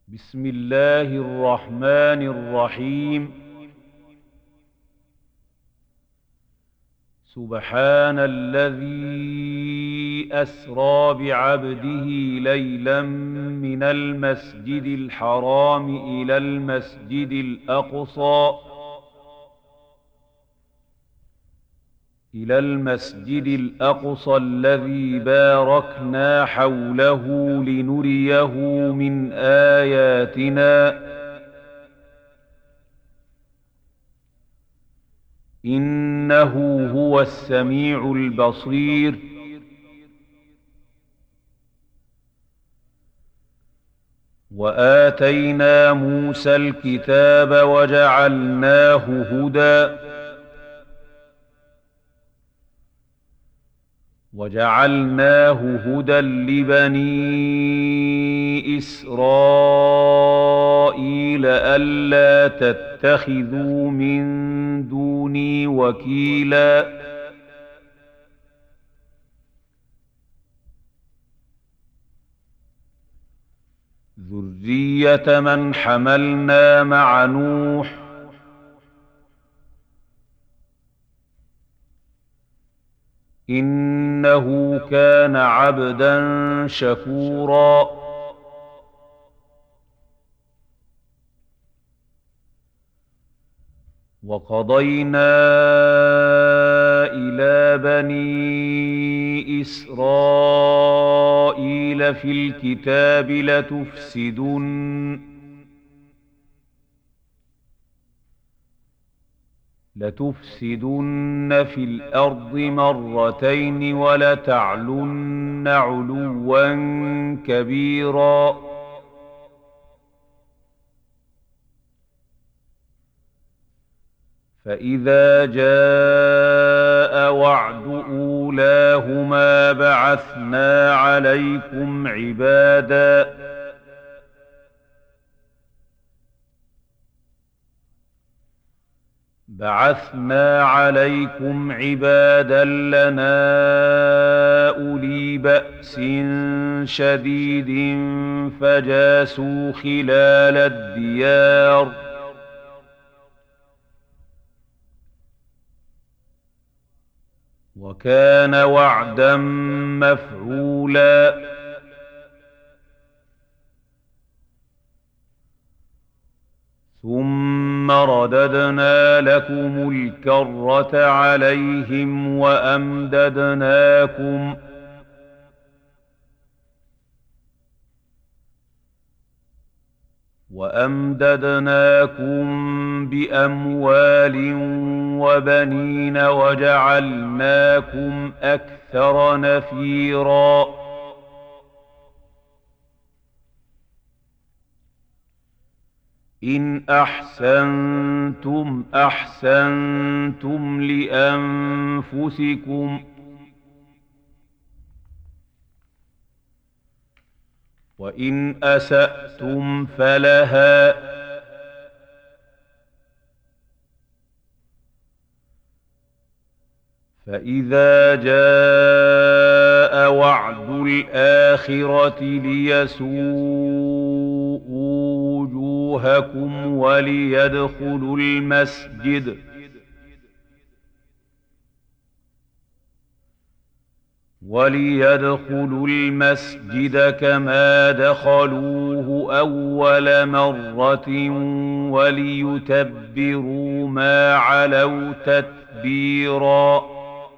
بسم الله الرحمن الرحيم. سبحان الذي أسرى بعبده ليلا من المسجد الحرام إلى المسجد الأقصى الذي باركنا حوله لنريه من آياتنا إنه هو السميع البصير. وآتينا موسى الكتاب وجعلناه هدى لبني إسرائيل ألا تتخذوا من دوني وكيلا ذرية من حملنا مع نوح إنه كان عبدا شكورا. وقضينا إلى بني إسرائيل في الكتاب لتفسدن في الأرض مرتين ولتعلن علوا كبيرا. فإذا جاء وعد أولاهما بعثنا عليكم عبادا لنا أولي بأس شديد فجاسوا خلال الديار وكان وعدا مفعولا. ثم رددنا لكم الكرة عليهم وأمددناكم بأموال وبنين وجعلناكم أكثر نفيرا. إن أحسنتم لأنفسكم وإن أسأتم فلها. فإذا جاء وعد الآخرة ليسوءوا وجوهكم وليدخلوا المسجد كما دخلوه أول مرة وليتبروا ما علوا تتبيرا.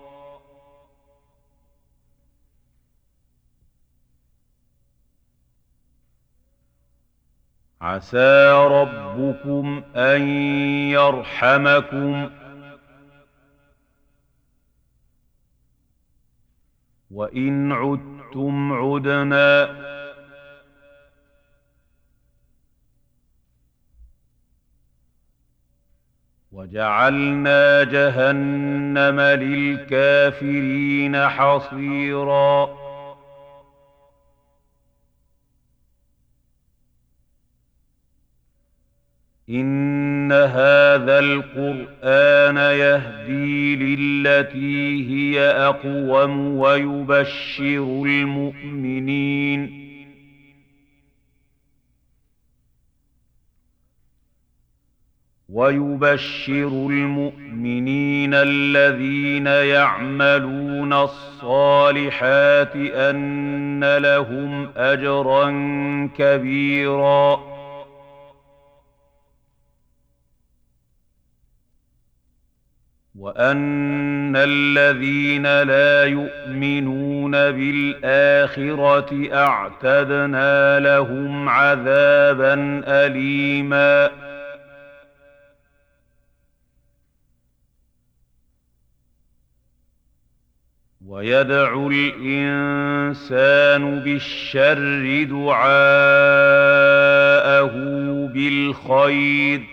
عسى ربكم أن يرحمكم وإن عدتم عدنا وجعلنا جهنم للكافرين حصيرا. إن هذا القرآن يهدي للتي هي أقوم ويبشر المؤمنين الذين يعملون الصالحات أن لهم أجرا كبيرا وأن الذين لا يؤمنون بالآخرة أعتدنا لهم عذابا أليما ويدعو الإنسان بالشر دعاءه بالخير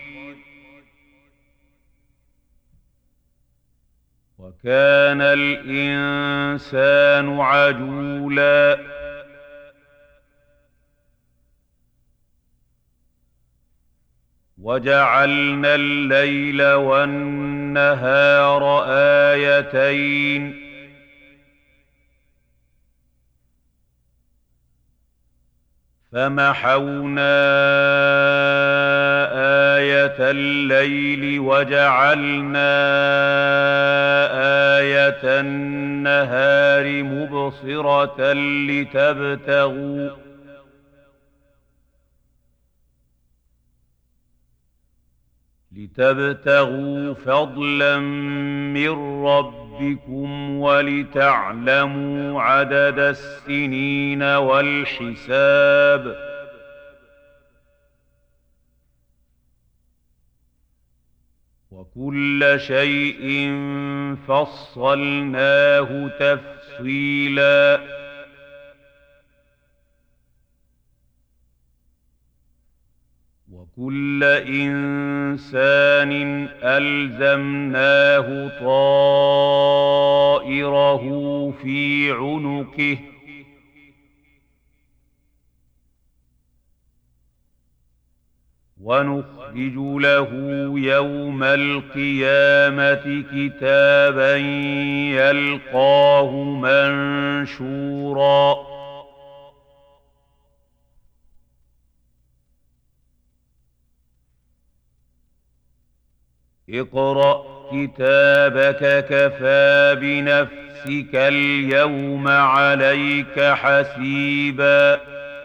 وكان الإنسان عجولا وجعلنا الليل والنهار آيتين فمحونا آية الليل وجعلنا آية النهار مبصرة لتبتغوا فضلا من ربكم ولتعلموا عدد السنين والحساب وكل شيء فصلناه تفصيلا وكل إنسان ألزمناه طائره في عنقه ونخرج له يوم القيامة كتابا يلقاه منشورا اقرأ كتابك كفى بنفسك اليوم عليك حسيبا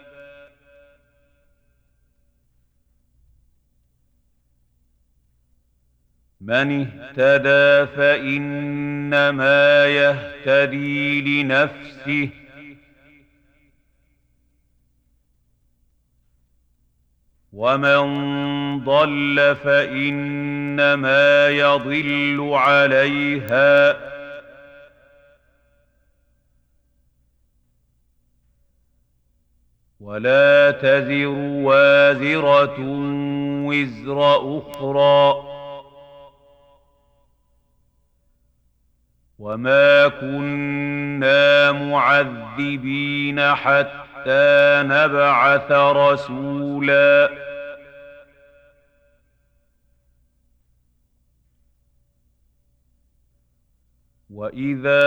من اهتدى فإنما يهتدي لنفسه ومن ضل فإنما يضل عليها ولا تزر وازرة وزر أخرى وما كنا معذبين حتى نبعث رسولا وإذا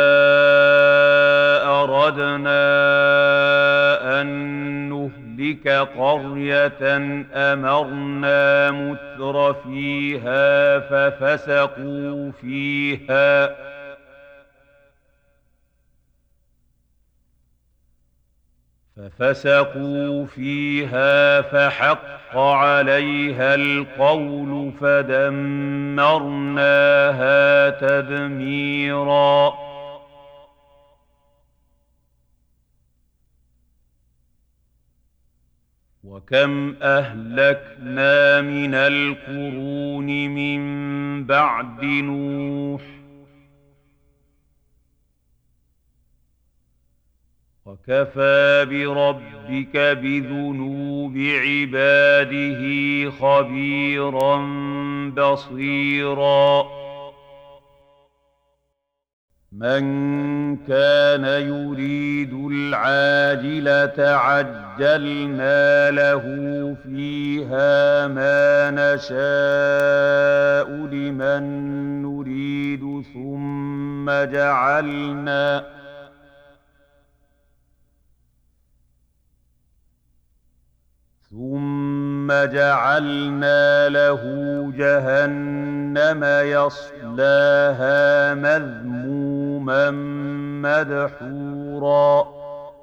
أردنا أن نهلك قرية أمرنا متر فيها ففسقوا فيها فحق عليها القول فدمرناها تدميرا وكم أهلكنا من القرون من بعد نوح وكفى بربك بذنوب عباده خبيرا بصيرا من كان يريد العاجلة عجلنا له فيها ما نشاء لمن نريد ثم ثم جعلنا له جهنم يصلاها مذموما مدحورا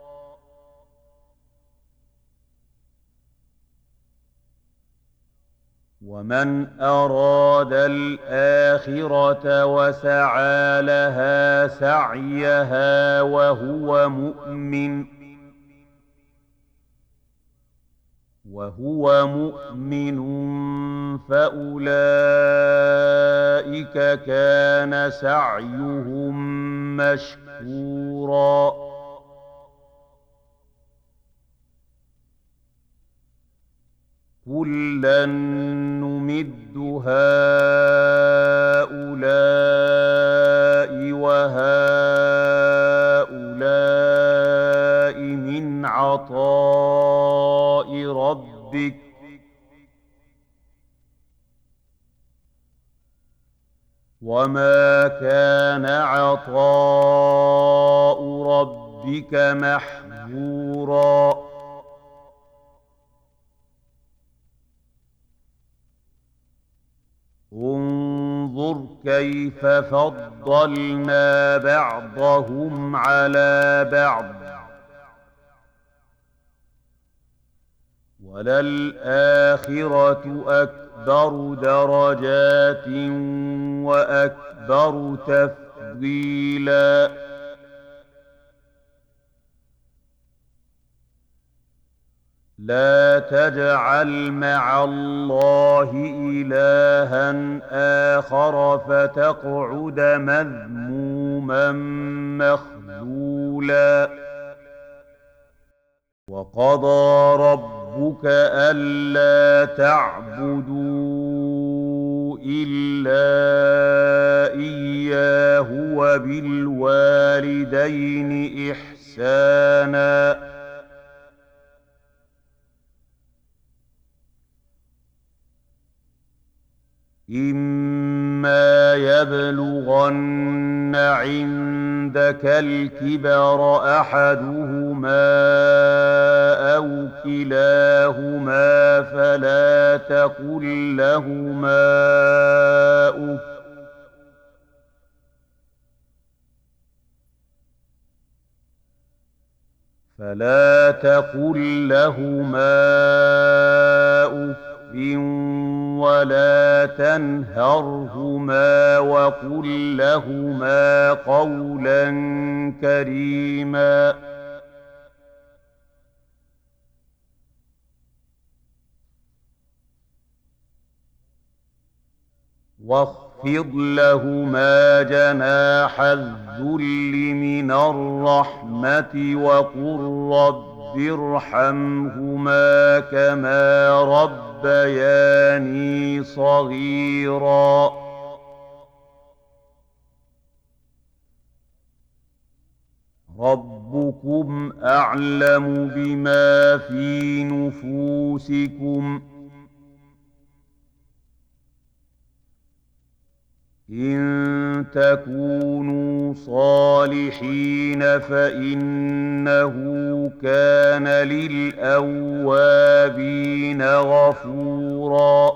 ومن أراد الآخرة وسعى لها سعيها وهو مؤمن فأولئك كان سعيهم مشكورا كلا نمد هؤلاء وهؤلاء من عطاء ربك وما كان عطاء ربك محظورا انظر كيف فضلنا بعضهم على بعض وللآخرة أكبر درجات وأكبر تفضيلا لا تجعل مع الله إلها آخر فتقعد مذموما مخذولا وقضى ربك ألا تعبدوا إلا إياه وبالوالدين إحسانا إما يبلغن عندك الكبر أحدهما أو كلاهما فلا تقل لهما أف ولا تنهرهما وقل لهما قولا كريما واخفض لهما جناح الذل من الرحمة وقل رب ارحمهما كما ربياني صغيرا ربكم أعلم بما في نفوسكم إن تكونوا صالحين فإنه كان للأوابين غفورا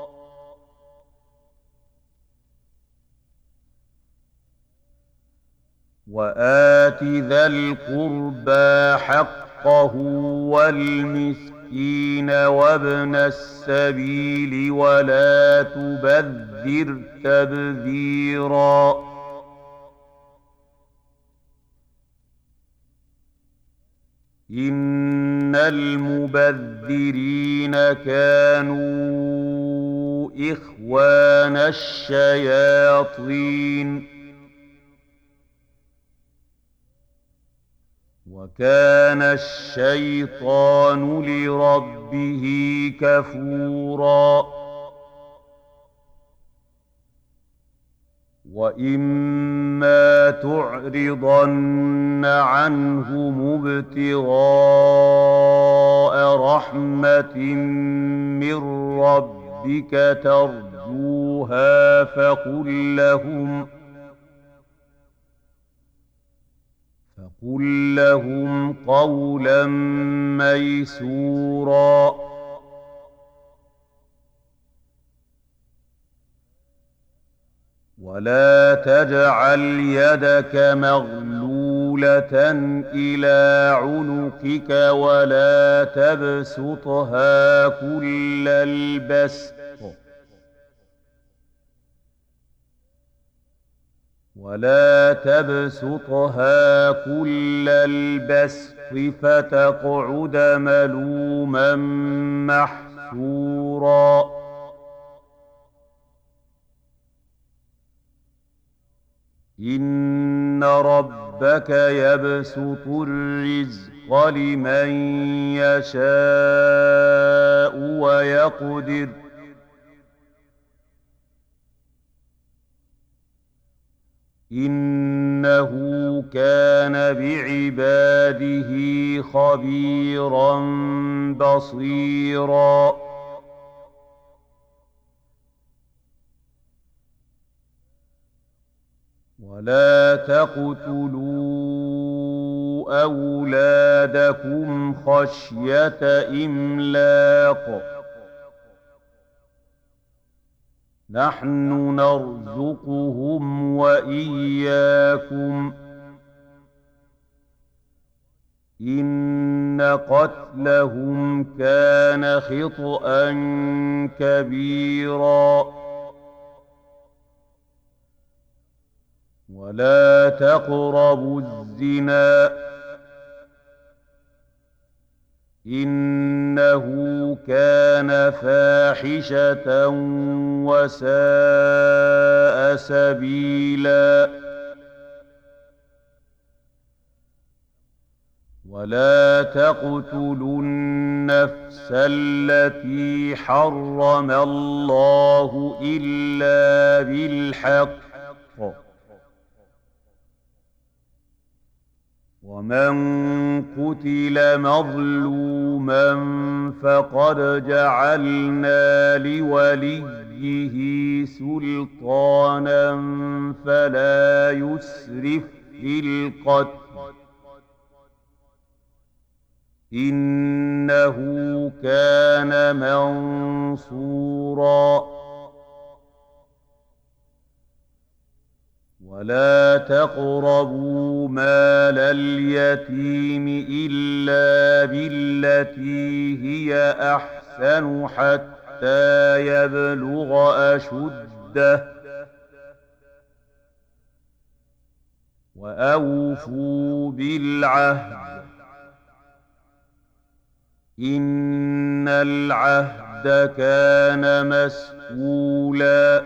وآت ذا القربى حقه والمسكين وابن السبيل ولا تبذر تبذيرا إن المبذرين كانوا إخوان الشياطين وكان الشيطان لربه كفورا وإما تعرضن عنهم ابتغاء رحمة من ربك ترجوها فقل لهم قولا ميسورا ولا تجعل يدك مغلولة إلى عنقك ولا تبسطها كل البسط فتقعد ملوما محسورا. إن ربك يبسط الرزق لمن يشاء ويقدر إنه كان بعباده خبيرا بصيرا. ولا تقتلوا أولادكم خشية إملاق نحن نرزقهم وإياكم إن قتلهم كان خطأ كبيرا. ولا تقربوا الزنا إنه كان فاحشة وساء سبيلا. ولا تقتلوا النفس التي حرم الله إلا بالحق ومن قتل مظلوما فقد جعلنا لوليه سلطانا فلا يسرف في القتل إنه كان منصورا. ولا تقربوا مال اليتيم إلا بالتي هي أحسن حتى يبلغ أشده وأوفوا بالعهد إن العهد كان مسئولا.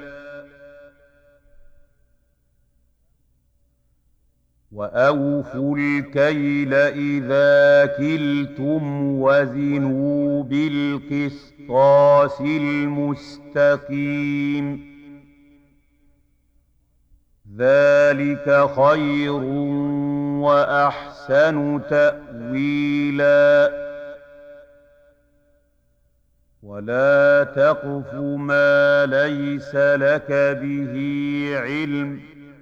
وأوفوا الكيل إذا كلتم وزنوا بالقسطاس المستقيم ذلك خير وأحسن تأويلا. ولا تقف ما ليس لك به علم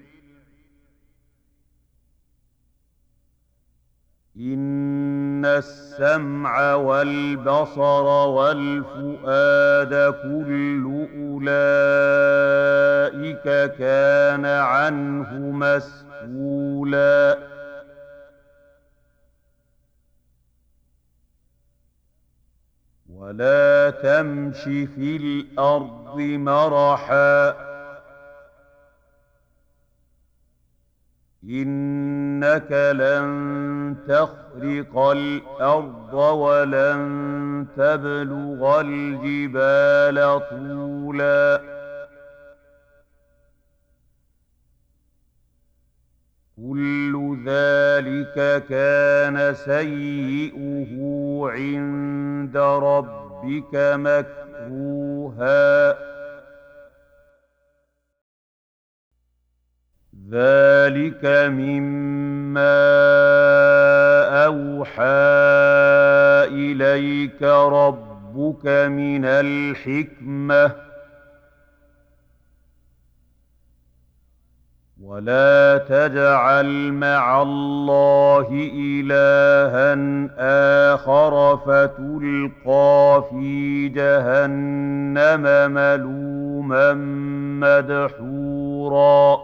إن السمع والبصر والفؤاد كل أولئك كان عنه مسؤولا. ولا تمش في الأرض مرحا إنك لن تخرق الأرض ولن تبلغ الجبال طولا كل ذلك كان سيئه عند ربك مكروها. ذلك مما أوحى إليك ربك من الحكمة ولا تجعل مع الله إلها آخر فتلقى في جهنم ملوما مدحورا نفورا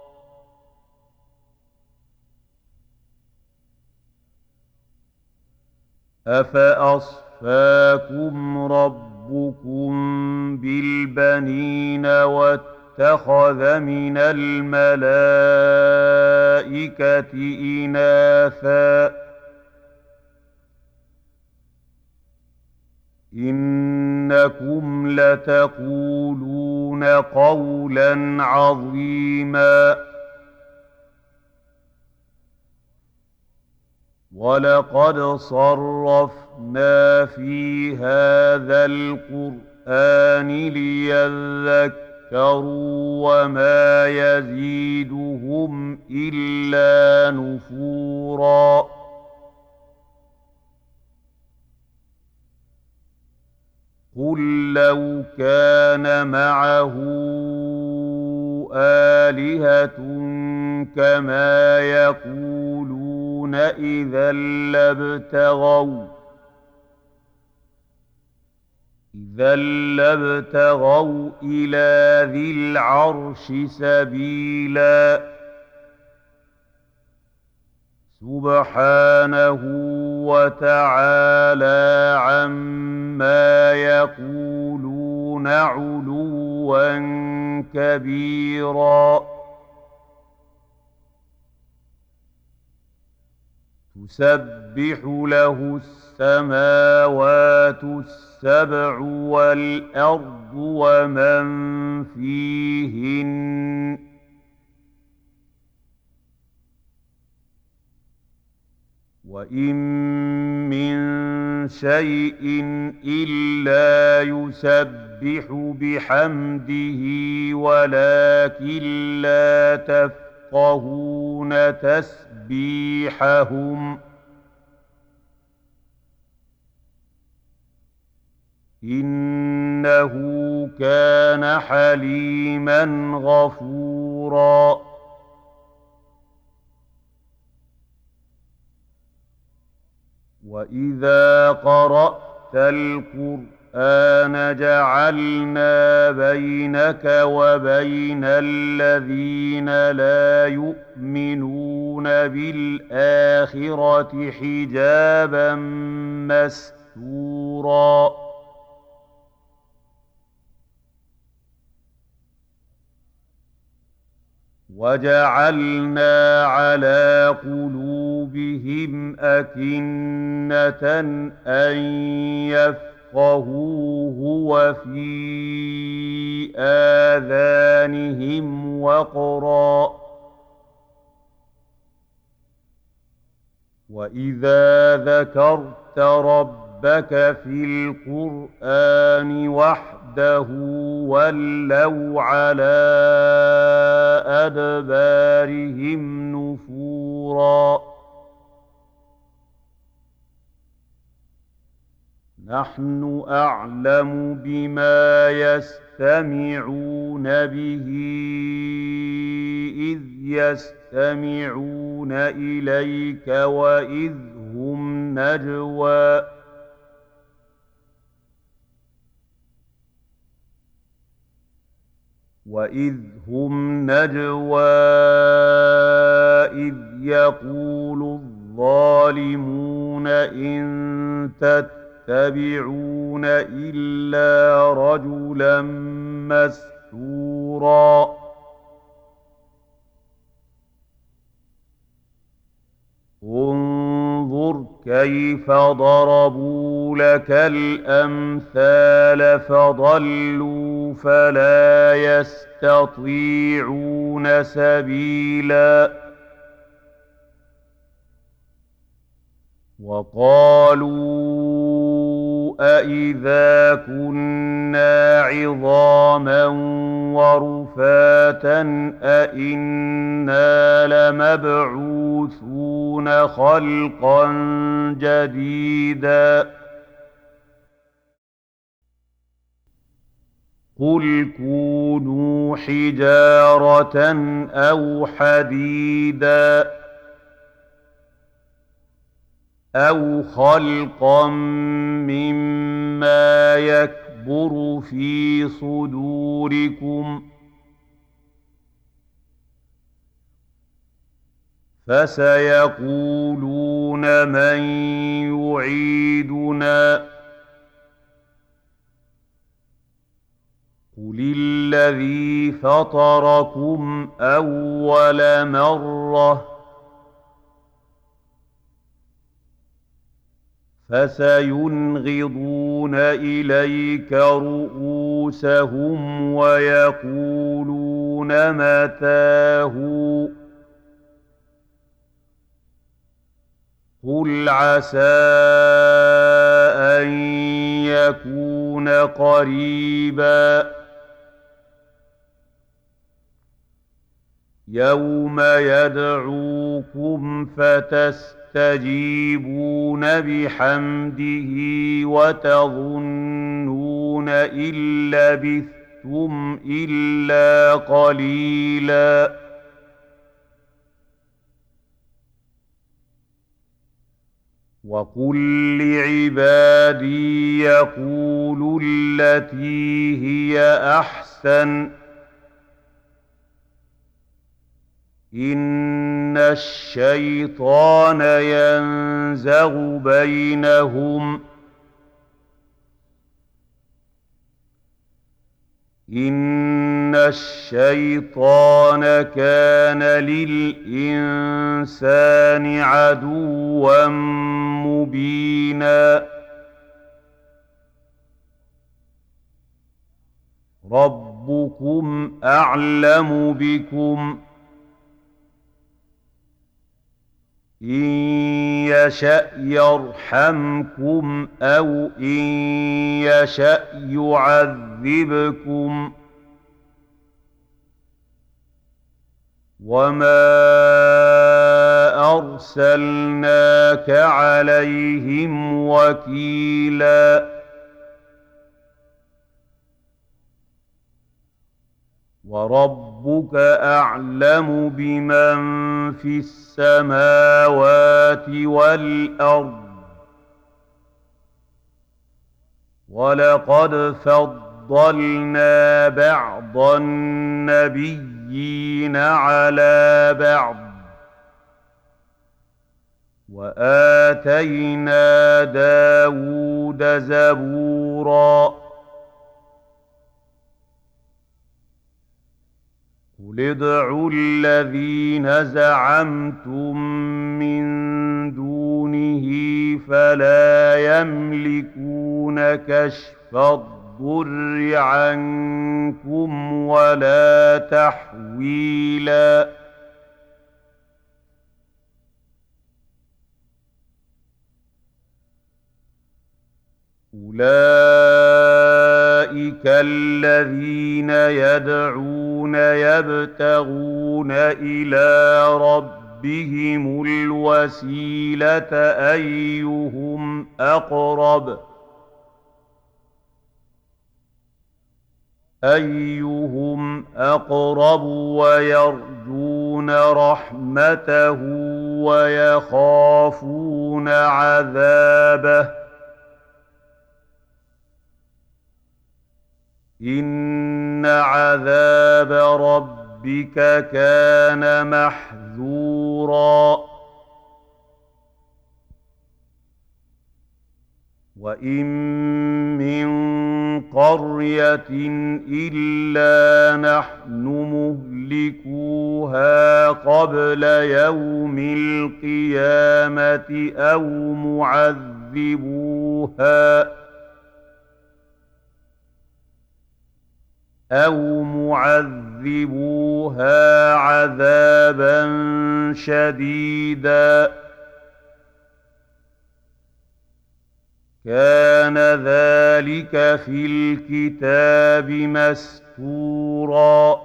أفأصفاكم ربكم بالبنين واتخذ من الملائكة إناثا إنكم لتقولون قولا عظيما ولقد صرفنا في هذا القرآن ليذكروا وما يزيدهم إلا نفورا قل لو كان معه آلهة كما يقولون إذا لابتغوا إلى ذي العرش سبيلا سبحانه وتعالى عما يقولون علوا كبيرا تسبح له السماوات السبع والأرض ومن فيهن وإن من شيء إلا يسبح بحمده ولكن لا تفقهون تسبيحهم إنه كان حليما غفورا وإذا قرأت القرآن جعلنا بينك وبين الذين لا يؤمنون بالآخرة حجابا مستورا وجعلنا على قلوبهم أكنة أن يفقهوه وفي آذانهم وقرا وإذا ذكرت ربك في القرآن وحده ولوا على أدبارهم نفورا نحن أعلم بما يستمعون به إذ يستمعون إليك وإذ هم نجوى إذ يقول الظالمون إن تتبعون إلا رجلا مسحورا انظر كيف ضربوا لك الأمثال فضلوا فلا يستطيعون سبيلا وقالوا أإذا كنا عظاما ورفاتا أإنا لمبعوثون خلقا جديدا قل كونوا حجارة أو حديدا أو خلقا مما يكبر في صدوركم فسيقولون من يعيدنا قل الذي فطركم أول مرة فسينغضون إليك رؤوسهم ويقولون متاه قل عسى أن يكون قريبا يوم يدعوكم فتستجيبون بحمده وتظنون إن لبثتم إلا قليلا وقل لعبادي يقولوا التي هي أحسن إن الشيطان ينزغ بينهم إن الشيطان كان للإنسان عدوا مبينا ربكم أعلم بكم إن يشأ يرحمكم أو إن يشأ يعذبكم وما أرسلناك عليهم وكيلا وربك أعلم بمن في السماوات والأرض ولقد فضلنا بعض النبيين على بعض وآتينا داود زبورا قل ادعوا الذين زعمتم من دونه فلا يملكون كشف الضر عنكم ولا تحويلا أولئك الذين يدعون يبتغون إلى ربهم الوسيلة أيهم أقرب ويرجون رحمته ويخافون عذابه إن عذاب ربك كان محذورا وإن من قرية إلا نحن مهلكوها قبل يوم القيامة أو معذبوها عذابا شديدا كان ذلك في الكتاب مسطورا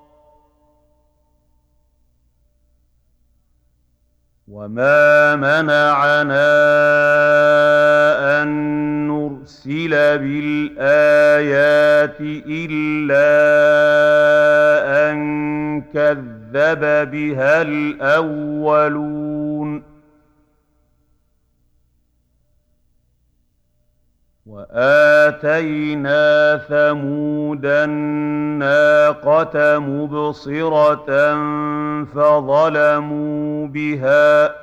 وما منعنا أن نرسل بالآيات إلا أن كذب بها الأولون وآتينا ثمود الناقة مبصرة فظلموا بها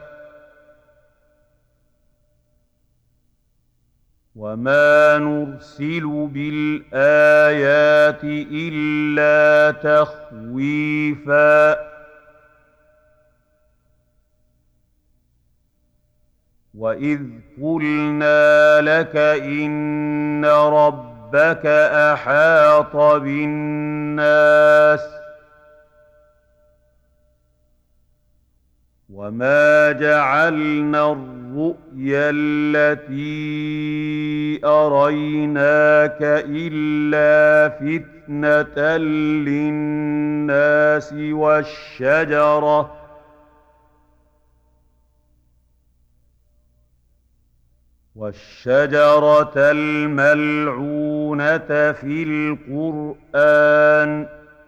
وما نرسل بالآيات إلا تخويفا وإذ قلنا لك إن ربك أحاط بالناس وما جعلنا الرؤيا التي أريناك إلا فتنة للناس والشجرة الملعونة في القرآن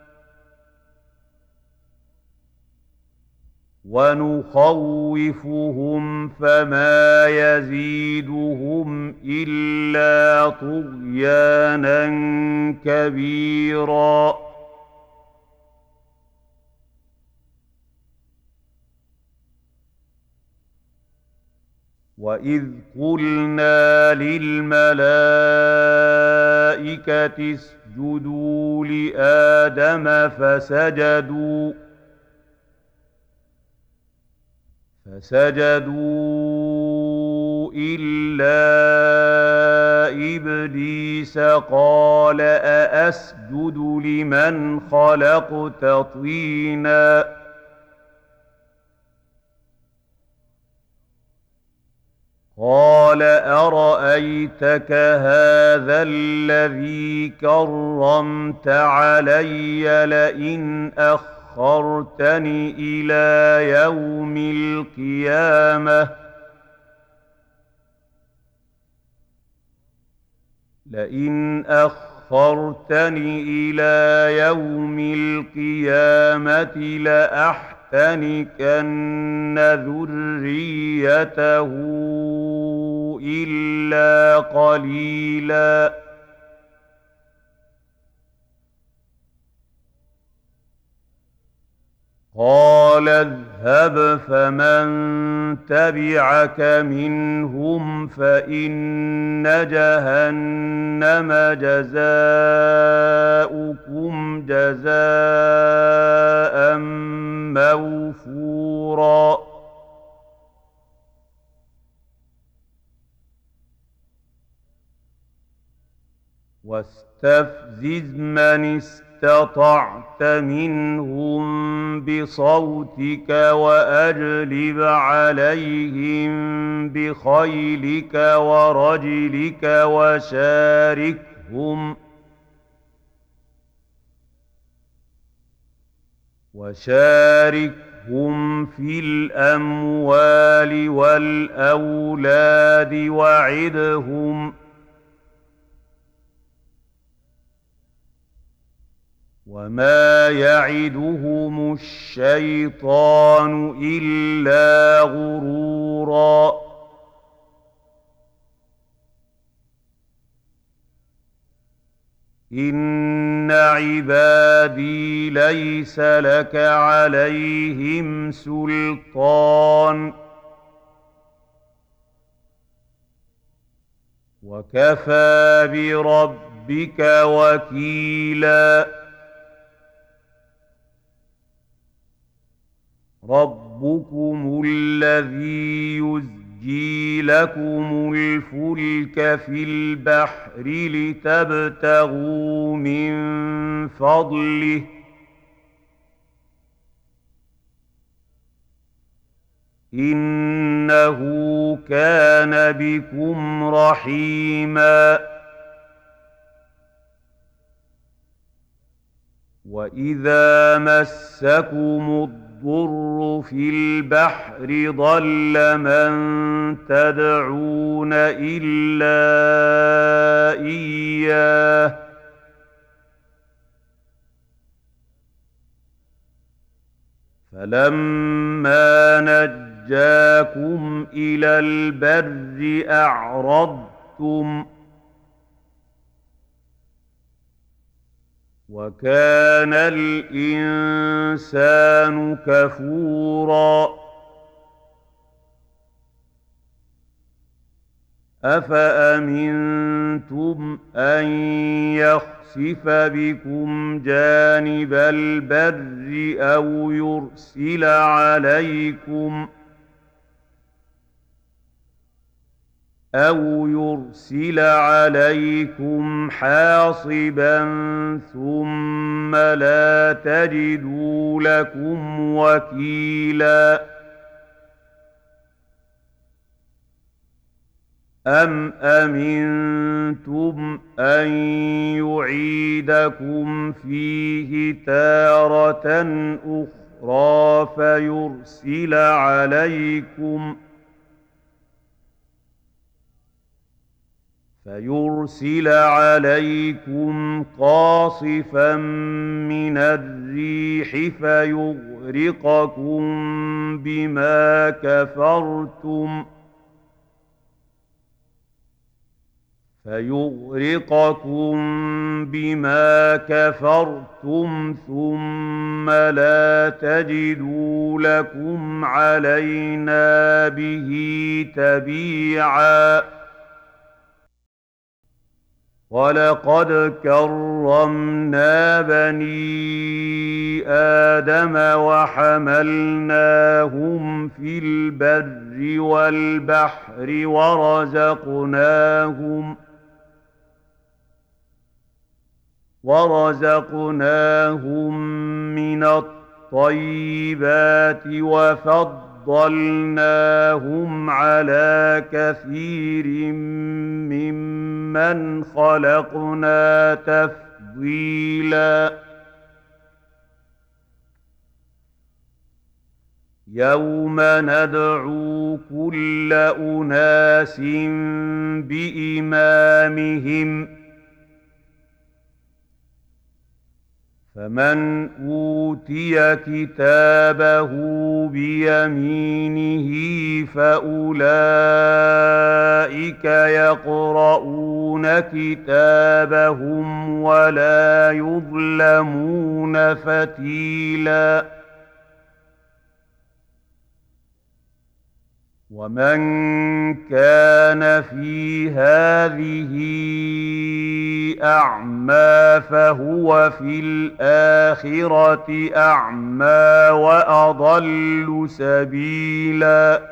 ونخوفهم فما يزيدهم إلا طغيانا كبيرا وإذ قلنا للملائكة اسجدوا لآدم فسجدوا إلا إبليس قال أأسجد لمن خلقت طينا قال أرأيتك هذا الذي كرمت علي لئن أخرتني إلى يوم القيامة لأحتنكن ذريته إلا قليلا قال اذهب فمن تبعك منهم فإن جهنم جزاؤكم جزاء موفورا واستفزز من استطعت منهم بصوتك وأجلب عليهم بخيلك ورجلك وشاركهم في الأموال والأولاد وعدهم وما يعدهم الشيطان إلا غرورا إن عبادي ليس لك عليهم سلطان وكفى بربك وكيلا ربكم الذي يزجي لكم الفلك في البحر لتبتغوا من فضله إنه كان بكم رحيما وإذا مسكم الضر في البحر ضل من تدعون إلا إياه فلما نجاكم إلى البر أعرضتم وكان الإنسان كفورا أفأمنتم أن يخسف بكم جانب البر أو يرسل عليكم حاصبا ثم لا تجدوا لكم وكيلا أم أمنتم أن يعيدكم فيه تارة أخرى فيرسل عليكم قاصفا من الريح فيغرقكم بما كفرتم ثم لا تجدوا لكم علينا به تبيعا ولقد كرمنا بني آدم وحملناهم في البر والبحر ورزقناهم من الطيبات وفضلناهم على كثير ممن خلقنا تفضيلا يوم ندعو كل أناس بإمامهم فمن أوتي كتابه بيمينه فأولئك يقرؤون كتابهم ولا يظلمون فتيلا ومن كان في هذه أعمى فهو في الآخرة أعمى وأضل سبيلا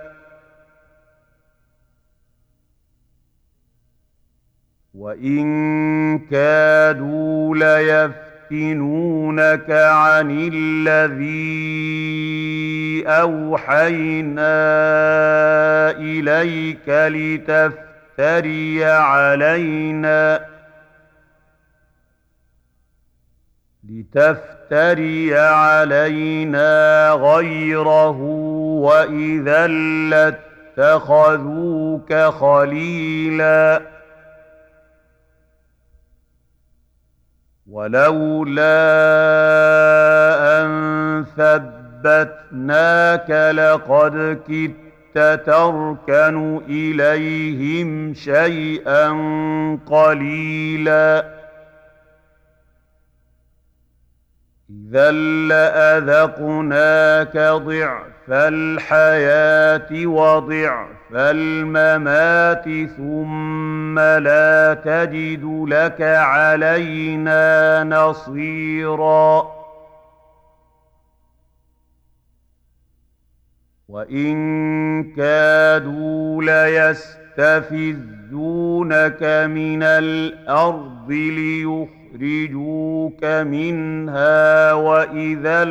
وإن كادوا ليفتنونك عن الذي أوحينا إليك لتفتري علينا غيره وإذا لاتخذوك خليلا ولولا أن ثبتناك لقد كدت تركن إليهم شيئا قليلا إذا لأذقناك ضعف الحياة وضعف الممات ثم لا تجد لك علينا نصيرا وإن كادوا ليستفزونك من الأرض ليخرجوك منها وإذا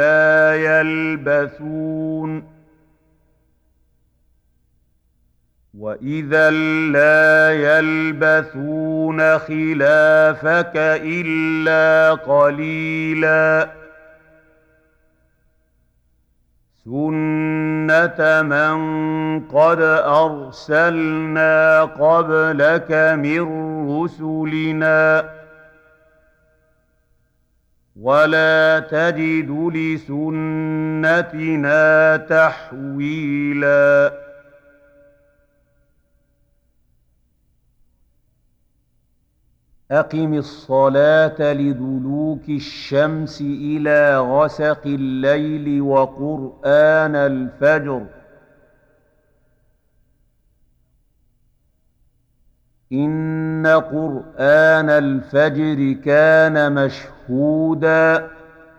لا يلبثون خلافك إلا قليلا سنة من قد أرسلنا قبلك من رسلنا ولا تجد لسنتنا تحويلا أقم الصلاة لدلوك الشمس إلى غسق الليل وقرآن الفجر إن قرآن الفجر كان مشهودا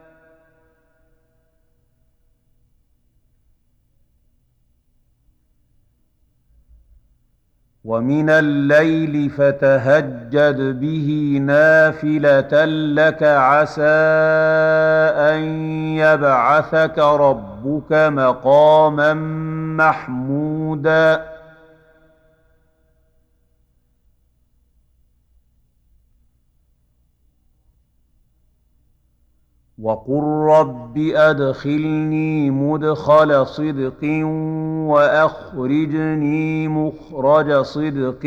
ومن الليل فتهجد به نافلة لك عسى أن يبعثك ربك مقاما محمودا وقل رب أدخلني مدخل صدق وأخرجني مخرج صدق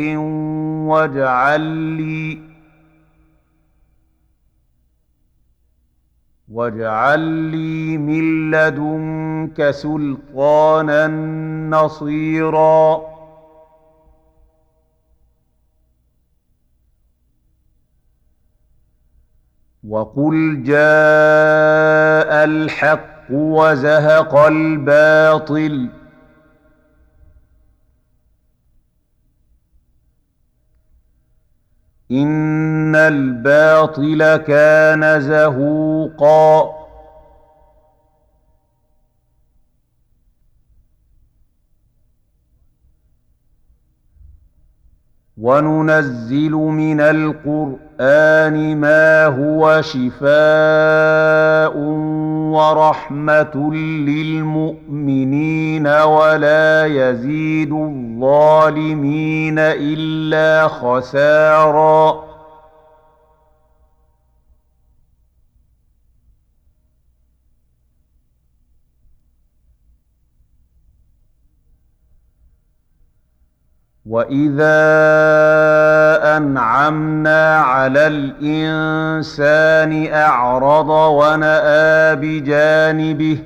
واجعل لي من لدنك سلطانا نصيرا وقل جاء الحق وزهق الباطل إن الباطل كان زهوقا وننزل من القرآن ما هو شفاء ورحمة للمؤمنين ولا يزيد الظالمين إلا خسارا وإذا أنعمنا على الإنسان أعرض ونأى بجانبه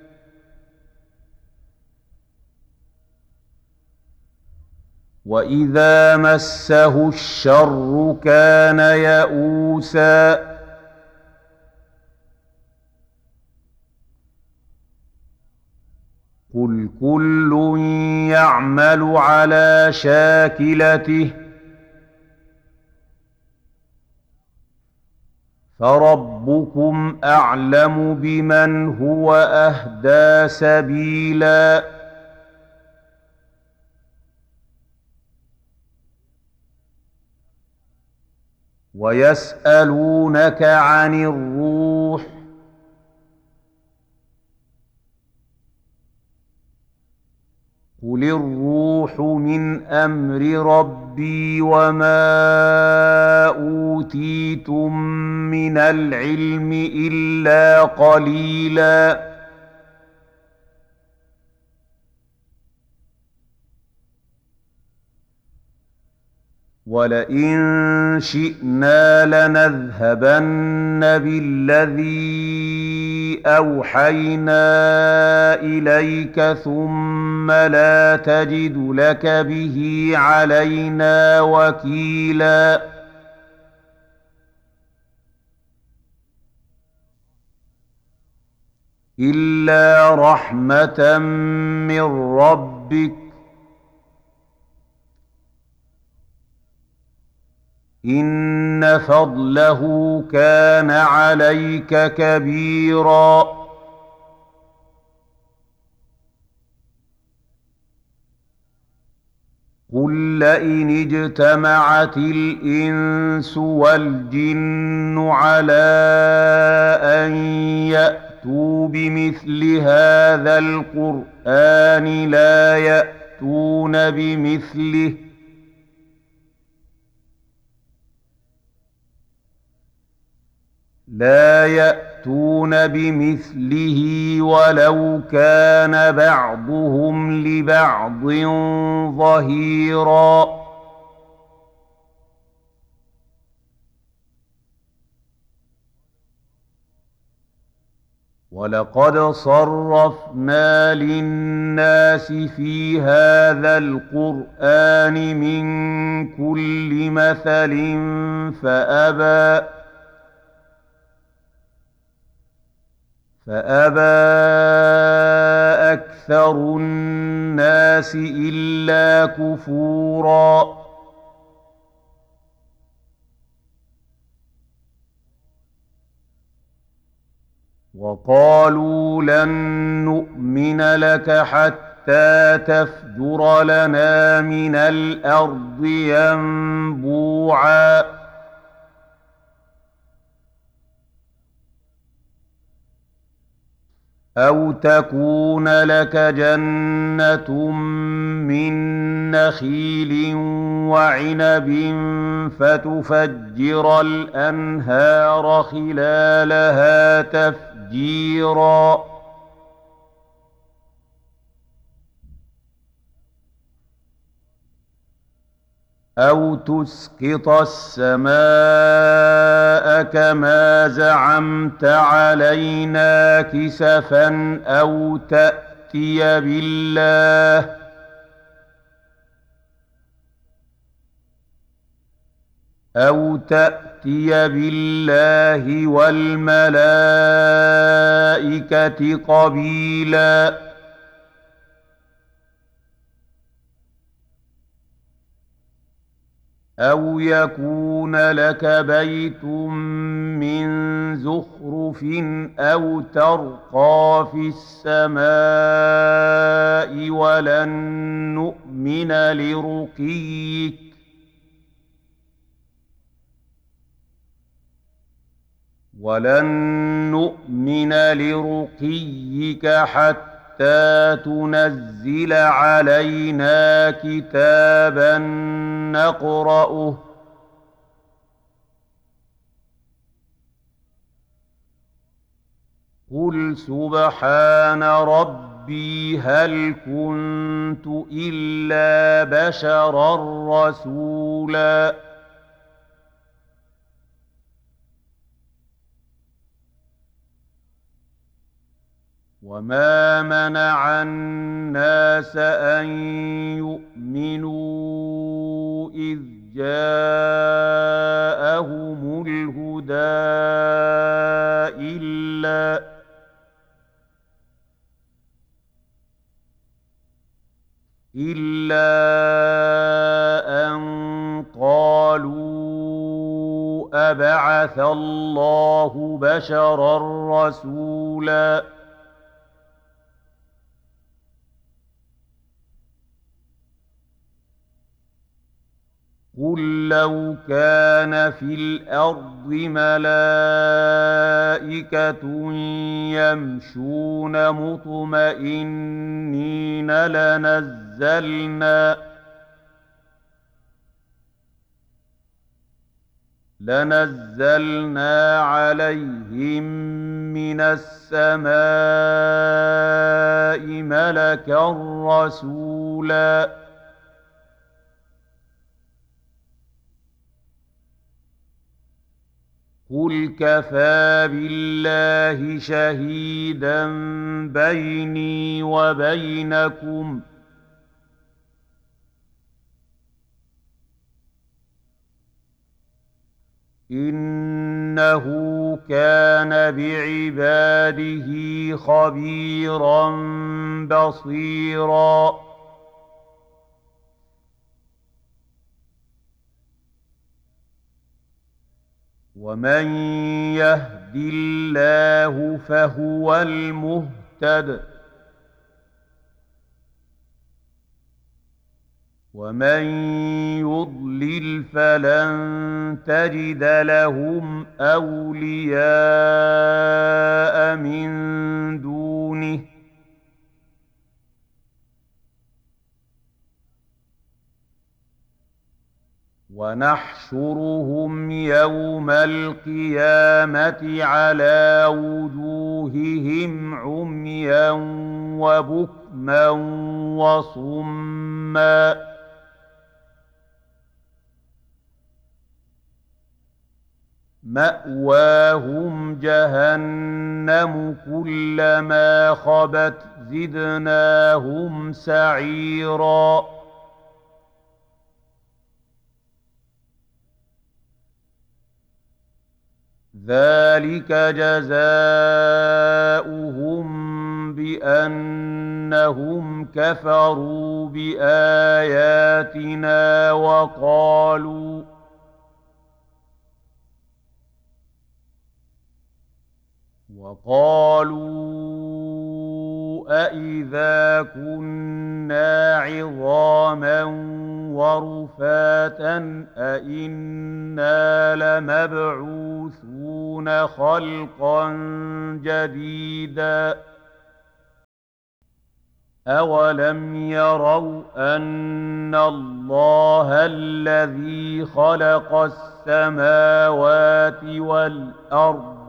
وإذا مسه الشر كان يئوسا قل كل يعمل على شاكلته فربكم أعلم بمن هو أهدى سبيلا ويسألونك عن الروح قل الروح من أمر ربي وما أوتيتم من العلم إلا قليلا ولئن شئنا لنذهبن بالذي أوحينا إليك ثم لا تجد لك به علينا وكيلا إلا رحمة من ربك إن فضله كان عليك كبيرا قل لئن اجتمعت الإنس والجن على أن يأتوا بمثل هذا القرآن لا يأتون بمثله ولو كان بعضهم لبعض ظهيرا ولقد صرفنا للناس في هذا القرآن من كل مثل فأبى أكثر الناس إلا كفورا. وقالوا لن نؤمن لك حتى تفجر لنا من الأرض ينبوعا أو تكون لك جنة من نخيل وعنب فتفجر الأنهار خلالها تفجيرا أو تسقط السماء كما زعمت علينا كسفا أو تأتي بالله والملائكة قبيلا أو يكون لك بيت من زخرف أو ترقى في السماء ولن نؤمن لرقيك حتى تنزل علينا كتابا نقرأه قل سبحان ربي هل كنت إلا بشرا رسولا. وما منع الناس أن يؤمنوا إذ جاءهم الهدى إلا أن قالوا أبعث الله بشرا رسولا. قل لو كان في الأرض ملائكة يمشون مطمئنين لنزلنا عليهم من السماء ملكا رسولا. قل كفى بالله شهيدا بيني وبينكم إنه كان بعباده خبيرا بصيرا. ومن يهد الله فهو المهتد ومن يضلل فلن تجد لهم أولياء من دونه ونحشرهم يوم القيامة على وجوههم عميا وبكما وصما مأواهم جهنم كلما خبت زدناهم سعيرا ذلك جزاؤهم بأنهم كفروا بآياتنا وقالوا أإذا كنا عظاما ورفاتا أإنا لمبعوثون خلقا جديدا أولم يروا أن الله الذي خلق السماوات والأرض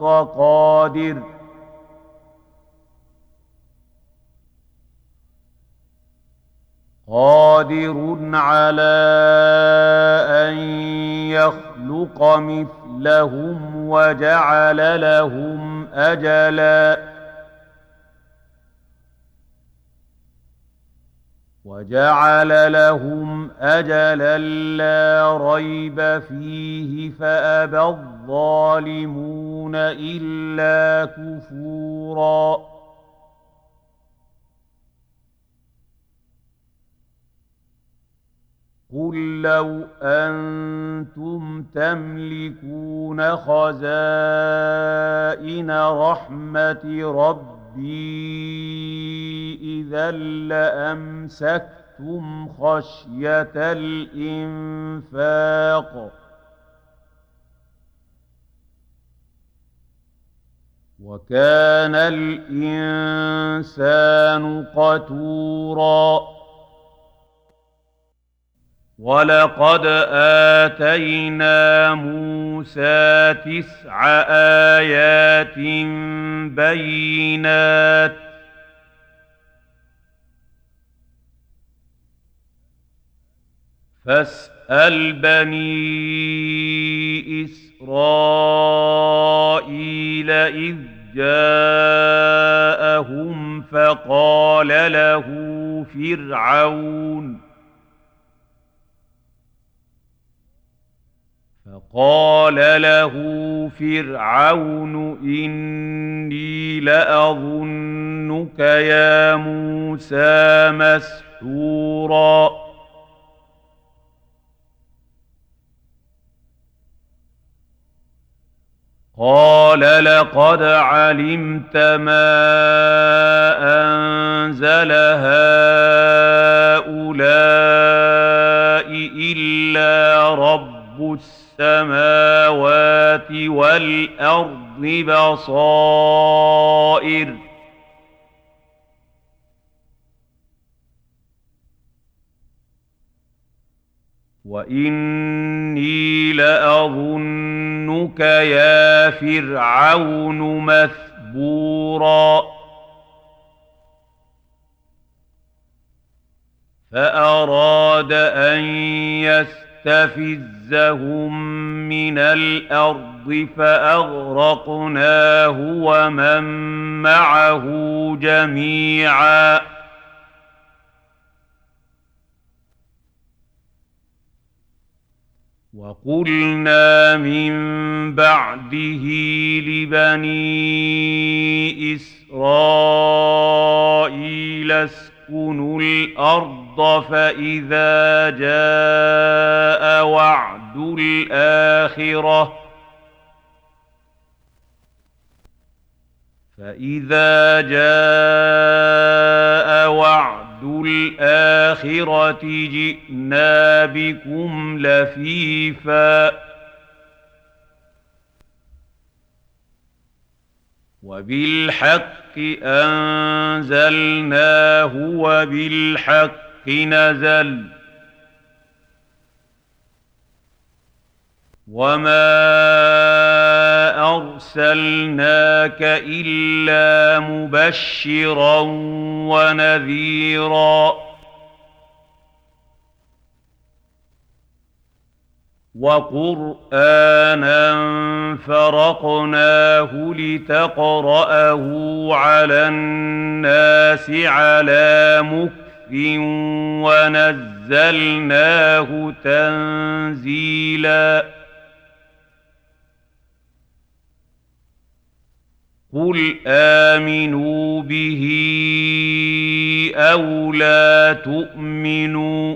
قادر على أن يخلق مثلهم وجعل لهم أجلا لا ريب فيه فأبى الظالمون إلا كفورا قل لو أنتم تملكون خزائن رحمة ربي إذا لأمسكتم خشية الإنفاق وكان الإنسان قتورا ولقد آتينا موسى 9 آيات بينات فاسأل بني إسرائيل إذ جاءهم فقال له فرعون إني لأظنك يا موسى مسحورا قال لقد علمت ما أنزل هؤلاء إلا رب السماوات والأرض بصائر وإني لأظنك يا فرعون مثبورا فأراد أن يستفزهم من الأرض فأغرقناه ومن معه جميعا وقلنا من بعده لبني إسرائيل اسكنوا الأرض فإذا جاء وعد الآخرة جئنا بكم لفيفا وبالحق أنزلناه وبالحق نزل وما أرسلناك إلا مبشرا ونذيرا وقرآنا فرقناه لتقرأه على الناس على مكث ونزلناه تنزيلا قل آمنوا به أو لا تؤمنوا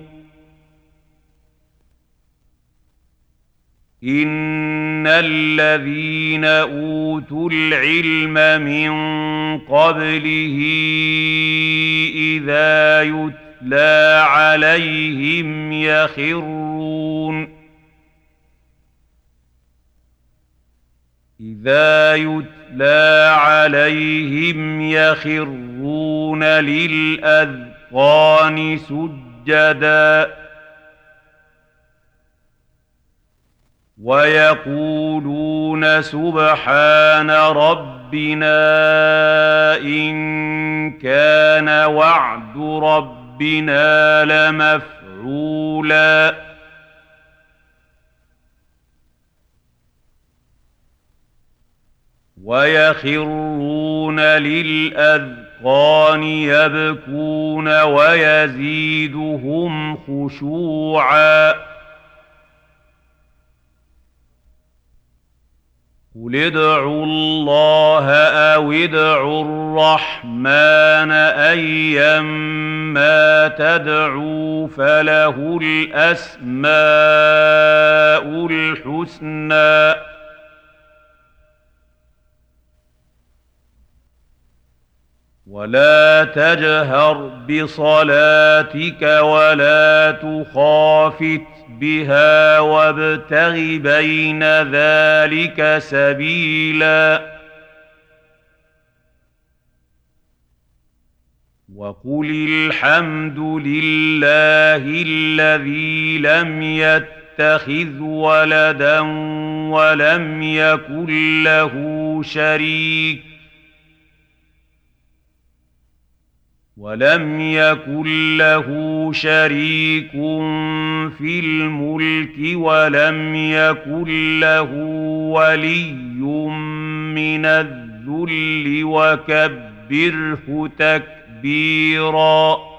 إن الذين أوتوا العلم من قبله إذا يتلى عليهم يخرون للأذقان سجدا ويقولون سبحان ربنا إن كان وعد ربنا لمفعولا ويخرون للأذقان يبكون ويزيدهم خشوعا قل ادعوا الله أو ادعوا الرحمن أيما تدعوا فله الأسماء الحسنى ولا تجهر بصلاتك ولا تخافت بها وابتغ بين ذلك سبيلا وقل الحمد لله الذي لم يتخذ ولدا ولم يكن له شريك في الملك ولم يكن له ولي من الذل وكبره تكبيرا